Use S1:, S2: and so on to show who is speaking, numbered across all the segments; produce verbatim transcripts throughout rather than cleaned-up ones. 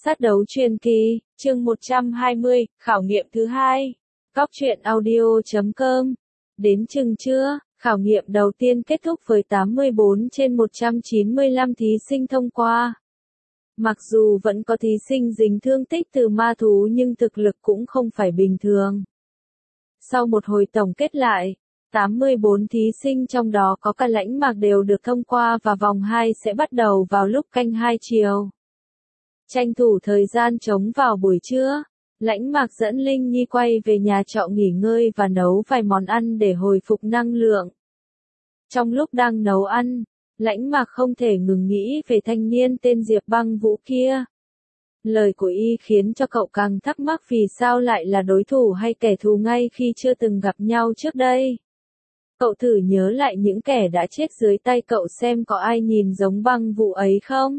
S1: Sát đấu truyền kỳ, chương một trăm hai mươi, khảo nghiệm thứ hai. Góc truyện audio chấm com. Đến chừng trưa, khảo nghiệm đầu tiên kết thúc với tám mươi bốn trên một trăm chín mươi lăm thí sinh thông qua. Mặc dù vẫn có thí sinh dính thương tích từ ma thú nhưng thực lực cũng không phải bình thường. Sau một hồi tổng kết lại, tám mươi bốn thí sinh trong đó có cả Lãnh Mạc đều được thông qua và vòng hai sẽ bắt đầu vào lúc canh hai chiều. Tranh thủ thời gian trống vào buổi trưa, Lãnh Mạc dẫn Linh Nhi quay về nhà trọ nghỉ ngơi và nấu vài món ăn để hồi phục năng lượng. Trong lúc đang nấu ăn, Lãnh Mạc không thể ngừng nghĩ về thanh niên tên Diệp Băng Vũ kia. Lời của y khiến cho cậu càng thắc mắc vì sao lại là đối thủ hay kẻ thù ngay khi chưa từng gặp nhau trước đây. Cậu thử nhớ lại những kẻ đã chết dưới tay cậu xem có ai nhìn giống Băng Vũ ấy không?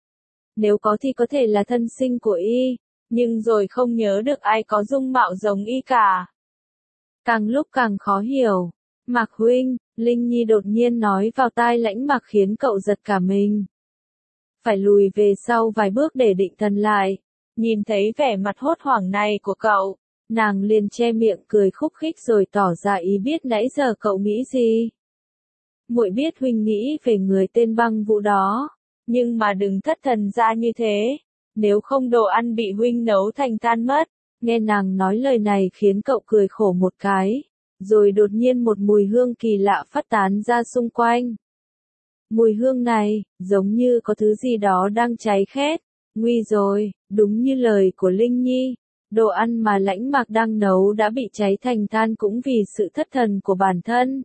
S1: Nếu có thì có thể là thân sinh của y, nhưng rồi không nhớ được ai có dung mạo giống y cả. Càng lúc càng khó hiểu. Mạc huynh, Linh Nhi đột nhiên nói vào tai Lãnh Mạc khiến cậu giật cả mình. Phải lùi về sau vài bước để định thần lại. Nhìn thấy vẻ mặt hốt hoảng này của cậu, nàng liền che miệng cười khúc khích rồi tỏ ra ý biết nãy giờ cậu nghĩ gì. Muội biết huynh nghĩ về người tên Băng Vũ đó, nhưng mà đừng thất thần ra như thế, nếu không đồ ăn bị huynh nấu thành than mất. Nghe nàng nói lời này khiến cậu cười khổ một cái, rồi đột nhiên một mùi hương kỳ lạ phát tán ra xung quanh. Mùi hương này, giống như có thứ gì đó đang cháy khét. Nguy rồi, đúng như lời của Linh Nhi, đồ ăn mà Lãnh Mạc đang nấu đã bị cháy thành than cũng vì sự thất thần của bản thân.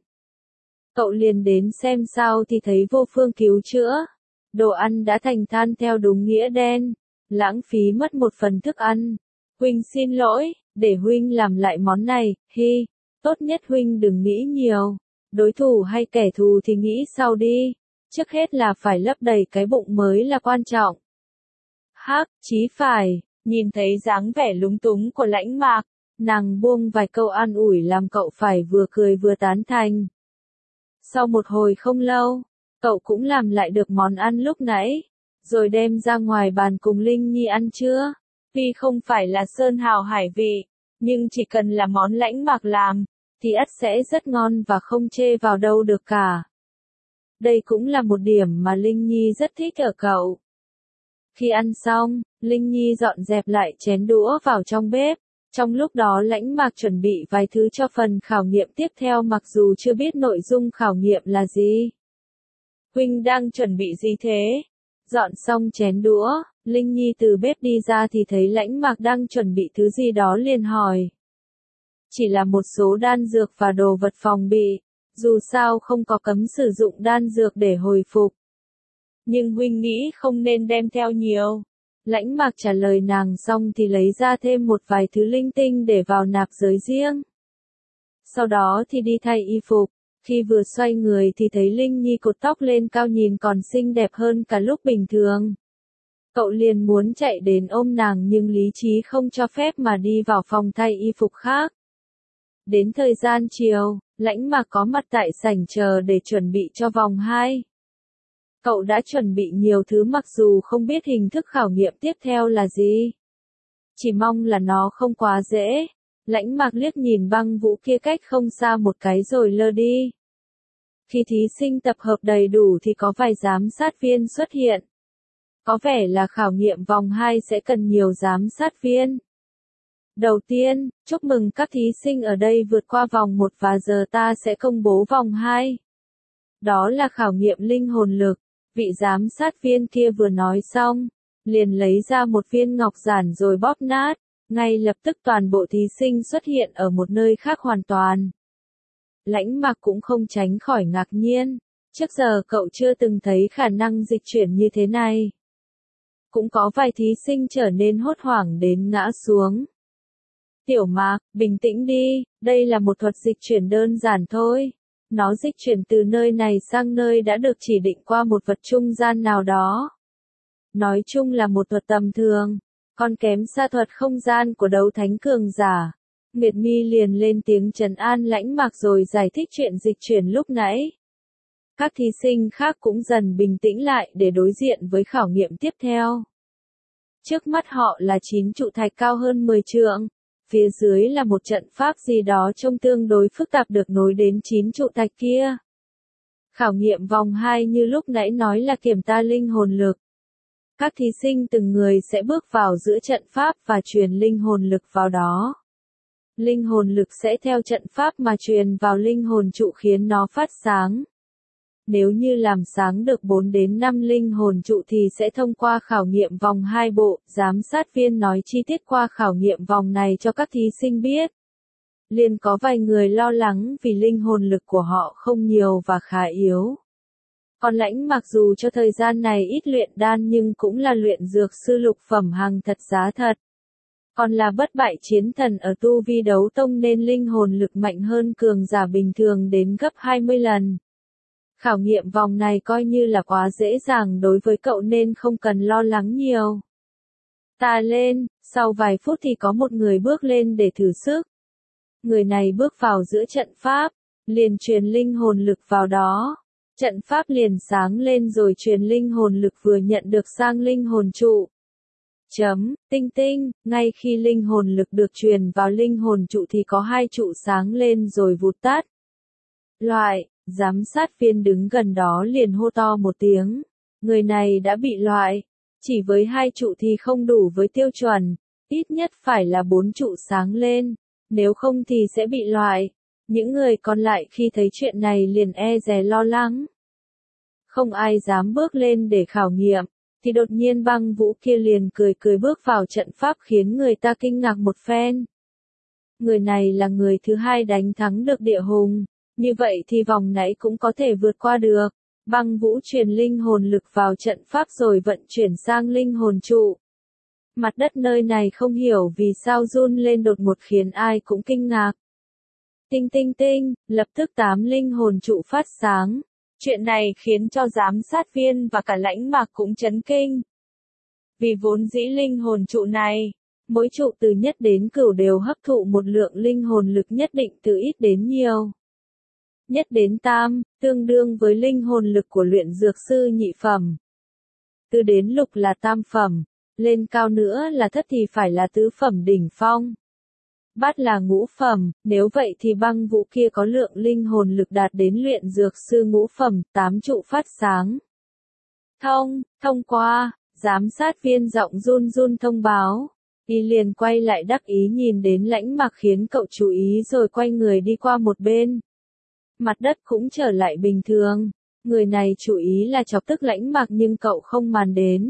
S1: Cậu liền đến xem sao thì thấy vô phương cứu chữa. Đồ ăn đã thành than theo đúng nghĩa đen, lãng phí mất một phần thức ăn. Huynh xin lỗi, để huynh làm lại món này, hi, tốt nhất huynh đừng nghĩ nhiều, đối thủ hay kẻ thù thì nghĩ sau đi, trước hết là phải lấp đầy cái bụng mới là quan trọng. Hắc, chí phải, nhìn thấy dáng vẻ lúng túng của Lãnh Mạc, nàng buông vài câu an ủi làm cậu phải vừa cười vừa tán thành. Sau một hồi không lâu, cậu cũng làm lại được món ăn lúc nãy, rồi đem ra ngoài bàn cùng Linh Nhi ăn trưa. Tuy không phải là sơn hào hải vị, nhưng chỉ cần là món Lãnh Mạc làm, thì ắt sẽ rất ngon và không chê vào đâu được cả. Đây cũng là một điểm mà Linh Nhi rất thích ở cậu. Khi ăn xong, Linh Nhi dọn dẹp lại chén đũa vào trong bếp. Trong lúc đó Lãnh Mạc chuẩn bị vài thứ cho phần khảo nghiệm tiếp theo mặc dù chưa biết nội dung khảo nghiệm là gì. Huynh đang chuẩn bị gì thế? Dọn xong chén đũa, Linh Nhi từ bếp đi ra thì thấy Lãnh Mạc đang chuẩn bị thứ gì đó liền hỏi. Chỉ là một số đan dược và đồ vật phòng bị, dù sao không có cấm sử dụng đan dược để hồi phục. Nhưng huynh nghĩ không nên đem theo nhiều. Lãnh Mạc trả lời nàng xong thì lấy ra thêm một vài thứ linh tinh để vào nạp giới riêng. Sau đó thì đi thay y phục. Khi vừa xoay người thì thấy Linh Nhi cột tóc lên cao nhìn còn xinh đẹp hơn cả lúc bình thường. Cậu liền muốn chạy đến ôm nàng nhưng lý trí không cho phép mà đi vào phòng thay y phục khác. Đến thời gian chiều, Lãnh Mạc có mặt tại sảnh chờ để chuẩn bị cho vòng hai. Cậu đã chuẩn bị nhiều thứ mặc dù không biết hình thức khảo nghiệm tiếp theo là gì. Chỉ mong là nó không quá dễ. Lãnh Mạc liếc nhìn Băng Vũ kia cách không xa một cái rồi lơ đi. Khi thí sinh tập hợp đầy đủ thì có vài giám sát viên xuất hiện. Có vẻ là khảo nghiệm vòng hai sẽ cần nhiều giám sát viên. Đầu tiên, chúc mừng các thí sinh ở đây vượt qua vòng một và giờ ta sẽ công bố vòng hai. Đó là khảo nghiệm linh hồn lực. Vị giám sát viên kia vừa nói xong, liền lấy ra một viên ngọc giản rồi bóp nát. Ngay lập tức toàn bộ thí sinh xuất hiện ở một nơi khác hoàn toàn. Lãnh Mạc cũng không tránh khỏi ngạc nhiên. Trước giờ cậu chưa từng thấy khả năng dịch chuyển như thế này. Cũng có vài thí sinh trở nên hốt hoảng đến ngã xuống. Tiểu Mạc, bình tĩnh đi, đây là một thuật dịch chuyển đơn giản thôi. Nó dịch chuyển từ nơi này sang nơi đã được chỉ định qua một vật trung gian nào đó. Nói chung là một thuật tầm thường. Còn kém xa thuật không gian của đấu thánh cường giả. Nguyệt Mi liền lên tiếng trấn an Lãnh Mạc rồi giải thích chuyện dịch chuyển lúc nãy. Các thí sinh khác cũng dần bình tĩnh lại để đối diện với khảo nghiệm tiếp theo. Trước mắt họ là chín trụ thạch cao hơn mười trượng. Phía dưới là một trận pháp gì đó trông tương đối phức tạp được nối đến chín trụ thạch kia. Khảo nghiệm vòng hai như lúc nãy nói là kiểm tra linh hồn lực. Các thí sinh từng người sẽ bước vào giữa trận pháp và truyền linh hồn lực vào đó. Linh hồn lực sẽ theo trận pháp mà truyền vào linh hồn trụ khiến nó phát sáng. Nếu như làm sáng được bốn đến năm linh hồn trụ thì sẽ thông qua khảo nghiệm vòng hai bộ. Giám sát viên nói chi tiết qua khảo nghiệm vòng này cho các thí sinh biết. Liền có vài người lo lắng vì linh hồn lực của họ không nhiều và khá yếu. Còn Lãnh mặc dù cho thời gian này ít luyện đan nhưng cũng là luyện dược sư lục phẩm hàng thật giá thật. Còn là bất bại chiến thần ở tu vi đấu tông nên linh hồn lực mạnh hơn cường giả bình thường đến gấp hai mươi lần. Khảo nghiệm vòng này coi như là quá dễ dàng đối với cậu nên không cần lo lắng nhiều. Ta lên, sau vài phút thì có một người bước lên để thử sức. Người này bước vào giữa trận pháp, liền truyền linh hồn lực vào đó. Trận pháp liền sáng lên rồi truyền linh hồn lực vừa nhận được sang linh hồn trụ. Chấm, tinh tinh, ngay khi linh hồn lực được truyền vào linh hồn trụ thì có hai trụ sáng lên rồi vụt tắt. Loại, giám sát viên đứng gần đó liền hô to một tiếng. Người này đã bị loại. Chỉ với hai trụ thì không đủ với tiêu chuẩn. Ít nhất phải là bốn trụ sáng lên. Nếu không thì sẽ bị loại. Những người còn lại khi thấy chuyện này liền e dè lo lắng. Không ai dám bước lên để khảo nghiệm. Thì đột nhiên Băng Vũ kia liền cười cười bước vào trận pháp khiến người ta kinh ngạc một phen. Người này là người thứ hai đánh thắng được Địa Hùng. Như vậy thì vòng nãy cũng có thể vượt qua được. Băng Vũ truyền linh hồn lực vào trận pháp rồi vận chuyển sang linh hồn trụ. Mặt đất nơi này không hiểu vì sao run lên đột ngột khiến ai cũng kinh ngạc. Tinh tinh tinh, lập tức tám linh hồn trụ phát sáng. Chuyện này khiến cho giám sát viên và cả Lãnh Mạc cũng chấn kinh. Vì vốn dĩ linh hồn trụ này, mỗi trụ từ nhất đến cửu đều hấp thụ một lượng linh hồn lực nhất định từ ít đến nhiều. Nhất đến tam, tương đương với linh hồn lực của luyện dược sư nhị phẩm. Từ đến lục là tam phẩm, lên cao nữa là thất thì phải là tứ phẩm đỉnh phong. Bát là ngũ phẩm, nếu vậy thì Băng Vũ kia có lượng linh hồn lực đạt đến luyện dược sư ngũ phẩm, tám trụ phát sáng. Thông, thông qua, giám sát viên giọng run run thông báo. Y liền quay lại đắc ý nhìn đến Lãnh Mạc khiến cậu chú ý rồi quay người đi qua một bên. Mặt đất cũng trở lại bình thường. Người này chú ý là chọc tức Lãnh Mạc nhưng cậu không màn đến.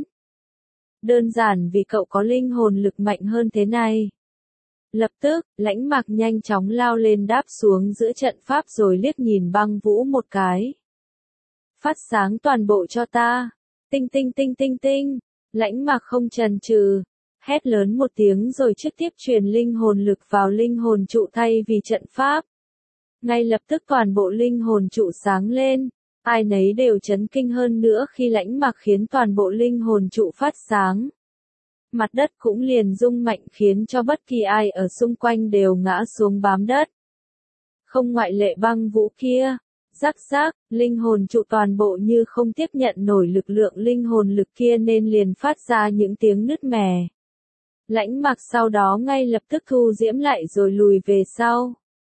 S1: Đơn giản vì cậu có linh hồn lực mạnh hơn thế này. Lập tức, Lãnh Mạc nhanh chóng lao lên đáp xuống giữa trận pháp rồi liếc nhìn Băng Vũ một cái. Phát sáng toàn bộ cho ta. Tinh tinh tinh tinh tinh. Lãnh Mạc không chần chừ, hét lớn một tiếng rồi trực tiếp truyền linh hồn lực vào linh hồn trụ thay vì trận pháp. Ngay lập tức toàn bộ linh hồn trụ sáng lên. Ai nấy đều chấn kinh hơn nữa khi Lãnh Mạc khiến toàn bộ linh hồn trụ phát sáng. Mặt đất cũng liền rung mạnh khiến cho bất kỳ ai ở xung quanh đều ngã xuống bám đất. Không ngoại lệ Băng Vũ kia. Rắc rắc, linh hồn trụ toàn bộ như không tiếp nhận nổi lực lượng linh hồn lực kia nên liền phát ra những tiếng nứt mẻ. Lãnh Mạc sau đó ngay lập tức thu diễm lại rồi lùi về sau.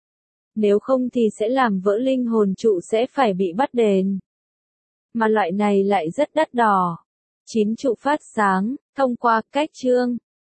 S1: Nếu không thì sẽ làm vỡ linh hồn trụ sẽ phải bị bắt đền. Mà loại này lại rất đắt đỏ. Chín trụ phát sáng, thông qua cách chương.